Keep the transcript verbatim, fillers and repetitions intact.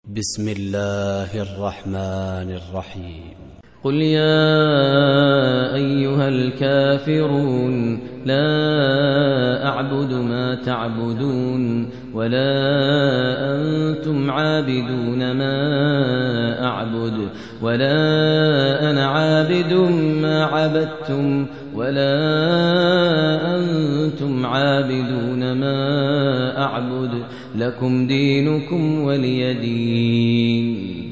بسم الله الرحمن الرحيم. قل يا أيها الكافرون لا أعبد ما تعبدون ولا أنتم عابدون ما أعبد ولا أنا عابد ما عبدتم ولا أنتم عابدون ما أعبد لكم دينكم ولي دين.